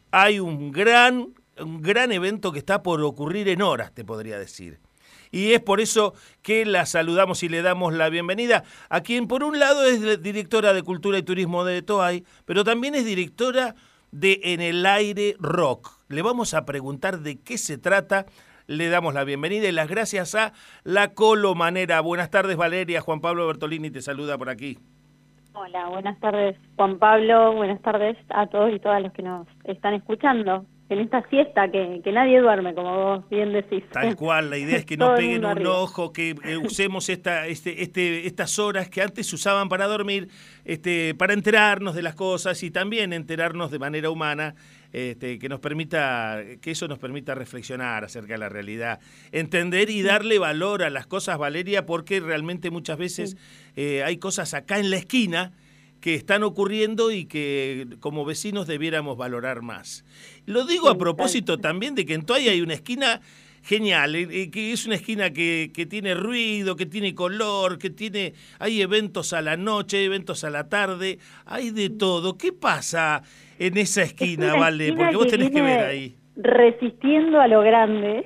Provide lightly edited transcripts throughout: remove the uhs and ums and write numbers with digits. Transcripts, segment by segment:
hay un gran evento que está por ocurrir en horas, te podría decir. Y es por eso que la saludamos y le damos la bienvenida a quien por un lado es directora de Cultura y Turismo de Toay, pero también es directora de En el Aire Rock. Le vamos a preguntar de qué se trata. Le damos la bienvenida y las gracias a La Colomanera. Buenas tardes, Valeria. Juan Pablo Bertolini te saluda por aquí. Hola, buenas tardes, Juan Pablo. Buenas tardes a todos y todas los que nos están escuchando en esta siesta que nadie duerme, como vos bien decís. Tal cual, la idea es que no peguen un ojo, que usemos estas horas que antes se usaban para dormir, para enterarnos de las cosas y también enterarnos de manera humana, que eso nos permita reflexionar acerca de la realidad, entender y darle valor a las cosas, Valeria, porque realmente muchas veces hay cosas acá en la esquina que están ocurriendo y que como vecinos debiéramos valorar más. Lo digo a propósito también de que en Toay hay una esquina genial, que es una esquina que tiene ruido, que tiene color, hay eventos a la noche, hay eventos a la tarde, hay de todo. ¿Qué pasa en esa esquina, Vale? Porque vos tenés que ver ahí. Resistiendo a lo grande,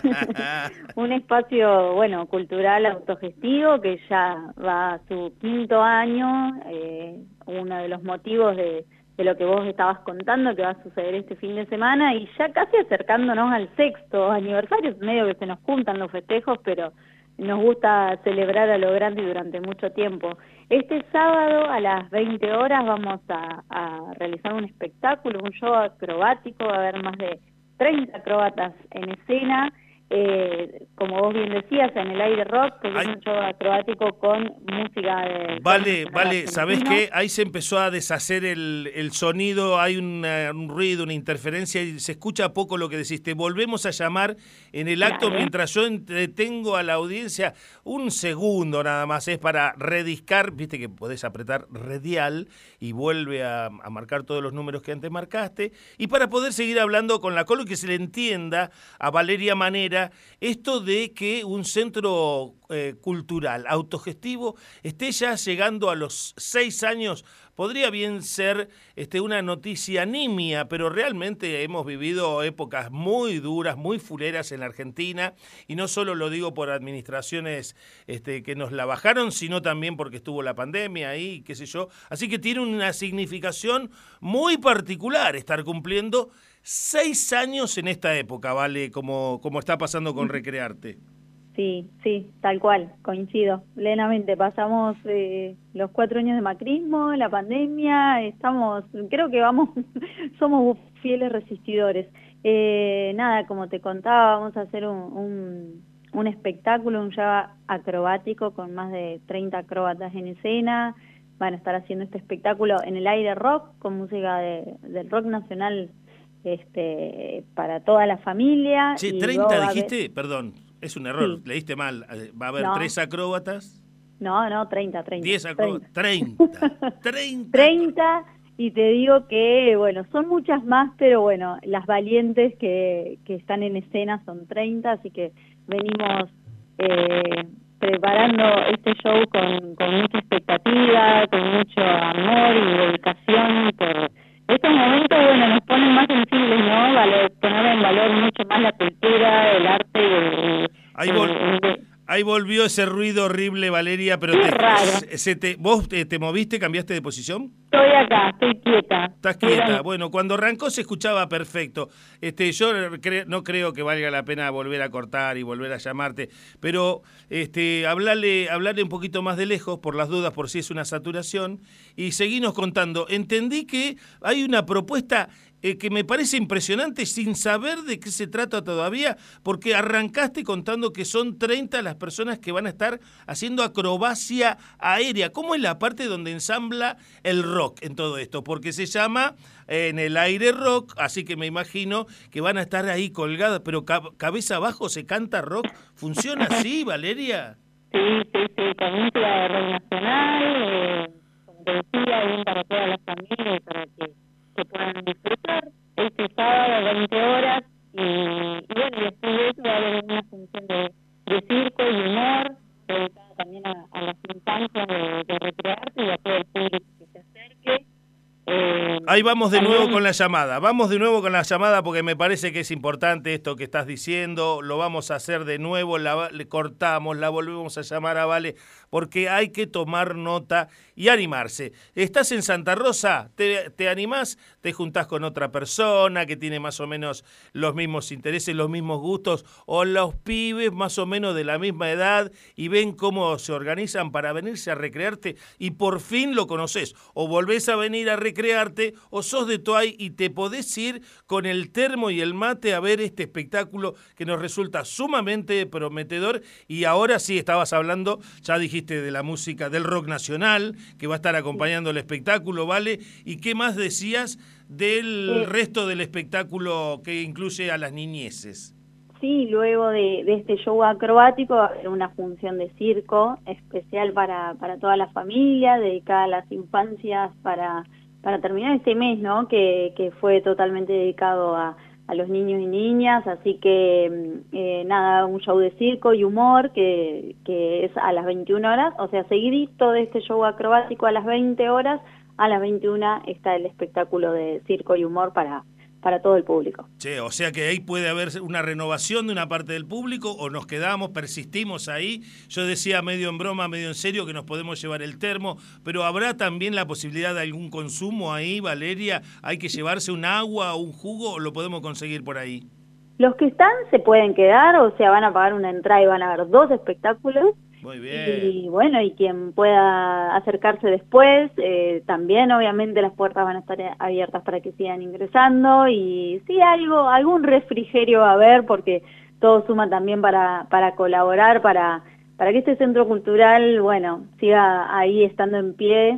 un espacio, cultural autogestivo que ya va a su 5º año, uno de los motivos de lo que vos estabas contando que va a suceder este fin de semana y ya casi acercándonos al 6º aniversario, medio que se nos juntan los festejos, pero nos gusta celebrar a lo grande y durante mucho tiempo. Este sábado a las 20 horas vamos a realizar un espectáculo, un show acrobático, va a haber más de 30 acróbatas en escena, como vos bien decías, En el Aire Rock, que es un show acrobático con música de... Vale, ¿sabés qué? Ahí se empezó a deshacer el sonido, hay un ruido, una interferencia y se escucha poco lo que decís. Te volvemos a llamar en el acto mientras yo entretengo a la audiencia un segundo nada más, es para rediscar, viste que podés apretar redial y vuelve a marcar todos los números que antes marcaste, y para poder seguir hablando con la Colo y que se le entienda a Valeria Manera esto de que un centro cultural autogestivo esté ya llegando a los 6 años. Podría bien ser una noticia nimia, pero realmente hemos vivido épocas muy duras, muy fuleras en la Argentina, y no solo lo digo por administraciones que nos la bajaron, sino también porque estuvo la pandemia ahí, qué sé yo. Así que tiene una significación muy particular estar cumpliendo 6 años en esta época, ¿vale? Como está pasando con Recrearte. Sí, tal cual, coincido plenamente. Pasamos los 4 años de macrismo, la pandemia, creo que somos fieles resistidores. Nada, como te contaba, vamos a hacer un espectáculo, un show acrobático con más de 30 acróbatas en escena. Van a estar haciendo este espectáculo en el Aire Rock, con música del rock nacional para toda la familia. Sí, 30 dijiste, perdón. Es un error, leíste mal. ¿Va a haber 3 acróbatas? No, 30. 10 acróbatas, 30. 30, y te digo que, son muchas más, pero las valientes que están en escena son 30, así que venimos preparando este show con mucha expectativa, con mucho amor y dedicación por estos momentos, nos ponen más sensibles, ¿no? Poner en valor mucho más la cultura, el arte. Ahí volvió ese ruido horrible, Valeria, pero ¿vos te moviste, cambiaste de posición? Estoy acá, estoy quieta. Estás quieta. Bueno, cuando arrancó se escuchaba perfecto. Yo no creo que valga la pena volver a cortar y volver a llamarte, pero hablarle un poquito más de lejos, por las dudas, por si es una saturación, y seguinos contando. Entendí que hay una propuesta que me parece impresionante sin saber de qué se trata todavía, porque arrancaste contando que son 30 las personas que van a estar haciendo acrobacia aérea. ¿Cómo es la parte donde ensambla el rock en todo esto? Porque se llama En el Aire Rock, así que me imagino que van a estar ahí colgadas, pero cabeza abajo se canta rock. ¿Funciona así, Valeria? Sí, con música de rock nacional, como te decía, bien para todas las familias, para que puedan disfrutar este sábado a 20 horas y después de eso va a haber una función de circo y humor dedicada también a las infancias de Recrearte y a todo el público que se acerque. vamos de nuevo con la llamada. Vamos de nuevo con la llamada porque me parece que es importante esto que estás diciendo. Lo vamos a hacer de nuevo, le cortamos, la volvemos a llamar a Vale, porque hay que tomar nota y animarse. ¿Estás en Santa Rosa? ¿Te animás? ¿Te juntás con otra persona que tiene más o menos los mismos intereses, los mismos gustos, o los pibes más o menos de la misma edad y ven cómo se organizan para venirse a recrearte y por fin lo conoces? O volvés a venir a recrearte, o sos de Toay y te podés ir con el termo y el mate a ver este espectáculo que nos resulta sumamente prometedor. Y ahora sí estabas hablando, ya dijiste, de la música, del rock nacional, que va a estar acompañando el espectáculo, ¿vale? ¿Y qué más decías del resto del espectáculo que incluye a las niñeces? Sí, luego de este show acrobático va a haber una función de circo especial para toda la familia, dedicada a las infancias para terminar este mes, ¿no? Que fue totalmente dedicado a los niños y niñas, así que nada, un show de circo y humor que es a las 21 horas, o sea, seguidito de este show acrobático a las 20 horas, a las 21 está el espectáculo de circo y humor para todo el público. Che, o sea que ahí puede haber una renovación de una parte del público, o nos quedamos, persistimos ahí. Yo decía medio en broma, medio en serio, que nos podemos llevar el termo, pero ¿habrá también la posibilidad de algún consumo ahí, Valeria? ¿Hay que llevarse un agua o un jugo, o lo podemos conseguir por ahí? Los que están se pueden quedar, o sea, van a pagar una entrada y van a ver 2 espectáculos. Muy bien. Y bueno, y quien pueda acercarse después, también obviamente las puertas van a estar abiertas para que sigan ingresando, y sí, algún refrigerio va a haber, porque todo suma también para colaborar, para que este centro cultural, bueno, siga ahí estando en pie,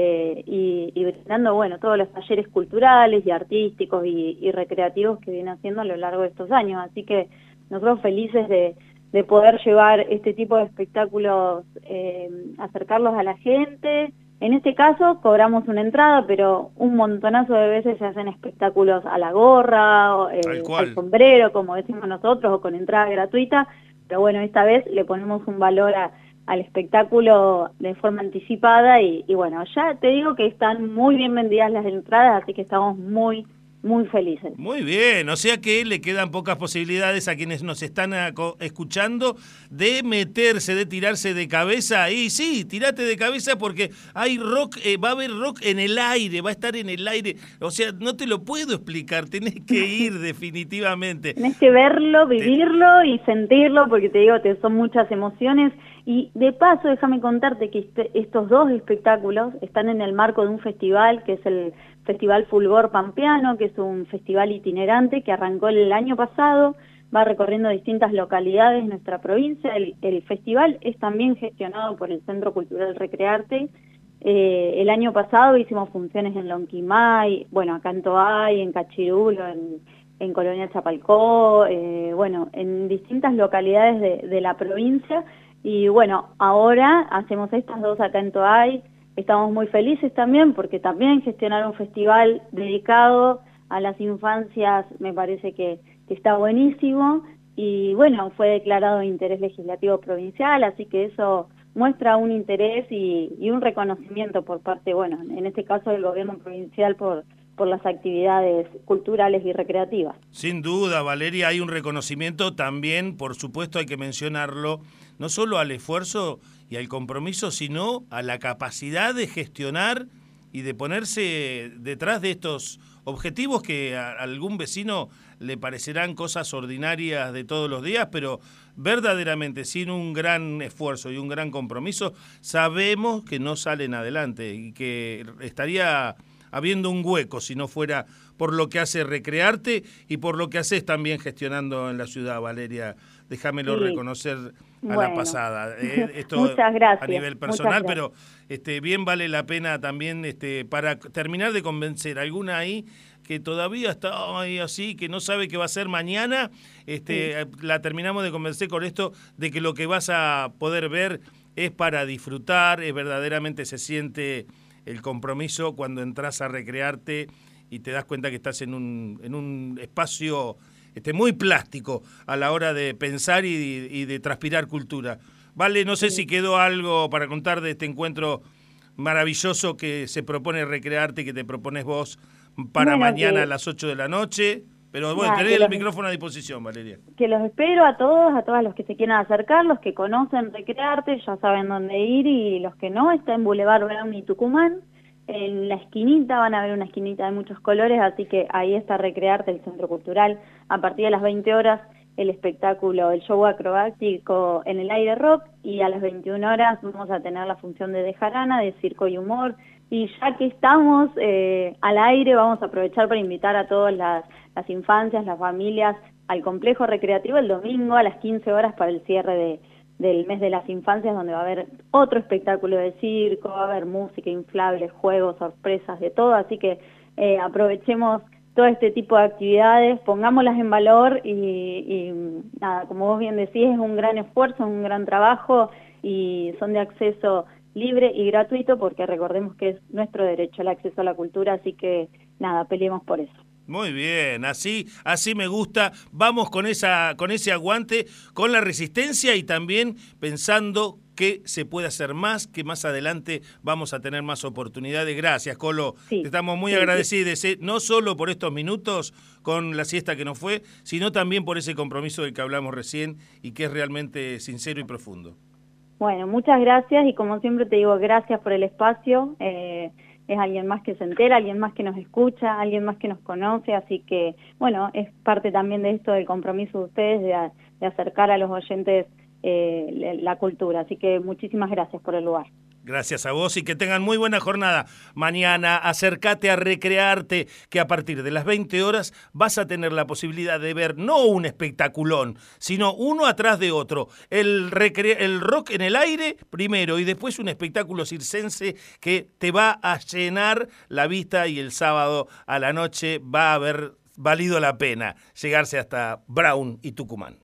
y brindando, bueno, todos los talleres culturales y artísticos y recreativos que viene haciendo a lo largo de estos años. Así que nosotros felices de poder llevar este tipo de espectáculos, acercarlos a la gente. En este caso cobramos una entrada, pero un montonazo de veces se hacen espectáculos a la gorra, al sombrero, como decimos nosotros, o con entrada gratuita. Pero bueno, esta vez le ponemos un valor al espectáculo de forma anticipada y bueno, ya te digo que están muy bien vendidas las entradas, así que estamos muy felices. Muy bien, o sea que le quedan pocas posibilidades a quienes nos están escuchando de meterse, de tirarse de cabeza. Y sí, tirate de cabeza porque hay rock, va a haber rock en el aire, va a estar en el aire. O sea, no te lo puedo explicar, tenés que ir definitivamente. Tenés que verlo, vivirlo y sentirlo, porque te digo, son muchas emociones. Y de paso, déjame contarte que estos 2 espectáculos están en el marco de un festival, que es el Festival Fulgor Pampeano, que es un festival itinerante que arrancó el año pasado, va recorriendo distintas localidades de nuestra provincia. El festival es también gestionado por el Centro Cultural Recrearte. El año pasado hicimos funciones en Lonquimay, bueno, acá en Toay, en Cachirulo, en Colonia Chapalcó, bueno, en distintas localidades de la provincia. Y bueno, ahora hacemos estas 2 acá en Toay. Estamos muy felices también porque también gestionar un festival dedicado a las infancias me parece que está buenísimo, y bueno, fue declarado de interés legislativo provincial, así que eso muestra un interés y un reconocimiento por parte, bueno, en este caso del gobierno provincial por las actividades culturales y recreativas. Sin duda, Valeria, hay un reconocimiento también, por supuesto hay que mencionarlo, no solo al esfuerzo y al compromiso, sino a la capacidad de gestionar y de ponerse detrás de estos objetivos que a algún vecino le parecerán cosas ordinarias de todos los días, pero verdaderamente sin un gran esfuerzo y un gran compromiso sabemos que no salen adelante y que estaría habiendo un hueco si no fuera por lo que hace Recrearte y por lo que haces también gestionando en la ciudad, Valeria. Déjamelo reconocer a la pasada. Esto muchas gracias, a nivel personal, pero bien vale la pena también para terminar de convencer a alguna ahí que todavía está ahí así, que no sabe qué va a ser mañana, la terminamos de convencer con esto de que lo que vas a poder ver es para disfrutar, verdaderamente se siente el compromiso cuando entras a recrearte y te das cuenta que estás en un espacio muy plástico a la hora de pensar y de transpirar cultura. Vale, no sé si quedó algo para contar de este encuentro maravilloso que se propone Recrearte, que te propones vos para Bueno, mañana a las 8 de la noche. Pero bueno, tenés el micrófono a disposición, Valeria. Que los espero a todos los que se quieran acercar, los que conocen Recrearte, ya saben dónde ir, y los que no, está en Boulevard Brown y Tucumán. En la esquinita van a ver una esquinita de muchos colores, así que ahí está Recrearte, el Centro Cultural. A partir de las 20 horas, el espectáculo, el show acrobático en el aire rock, y a las 21 horas vamos a tener la función de Jarana, de circo y humor. Y ya que estamos al aire, vamos a aprovechar para invitar a todas las infancias, las familias, al complejo recreativo el domingo a las 15 horas para el cierre del mes de las infancias, donde va a haber otro espectáculo de circo, va a haber música, inflables, juegos, sorpresas, de todo. Así que aprovechemos todo este tipo de actividades, pongámoslas en valor y nada, como vos bien decís, es un gran esfuerzo, es un gran trabajo y son de acceso libre y gratuito, porque recordemos que es nuestro derecho el acceso a la cultura, así que nada, peleemos por eso. Muy bien, así me gusta. Vamos con ese aguante, con la resistencia y también pensando que se puede hacer más, que más adelante vamos a tener más oportunidades. Gracias, Colo. Sí, te estamos muy agradecidos, no solo por estos minutos con la siesta que nos fue, sino también por ese compromiso del que hablamos recién y que es realmente sincero y profundo. Bueno, muchas gracias, y como siempre te digo, gracias por el espacio. Es alguien más que se entera, alguien más que nos escucha, alguien más que nos conoce, así que, bueno, es parte también de esto del compromiso de ustedes de acercar a los oyentes la cultura, así que muchísimas gracias por el lugar. Gracias a vos y que tengan muy buena jornada. Mañana acércate a Recrearte, que a partir de las 20 horas vas a tener la posibilidad de ver no un espectaculón, sino uno atrás de otro. El rock en el aire primero y después un espectáculo circense que te va a llenar la vista, y el sábado a la noche va a haber valido la pena llegarse hasta Brown y Tucumán.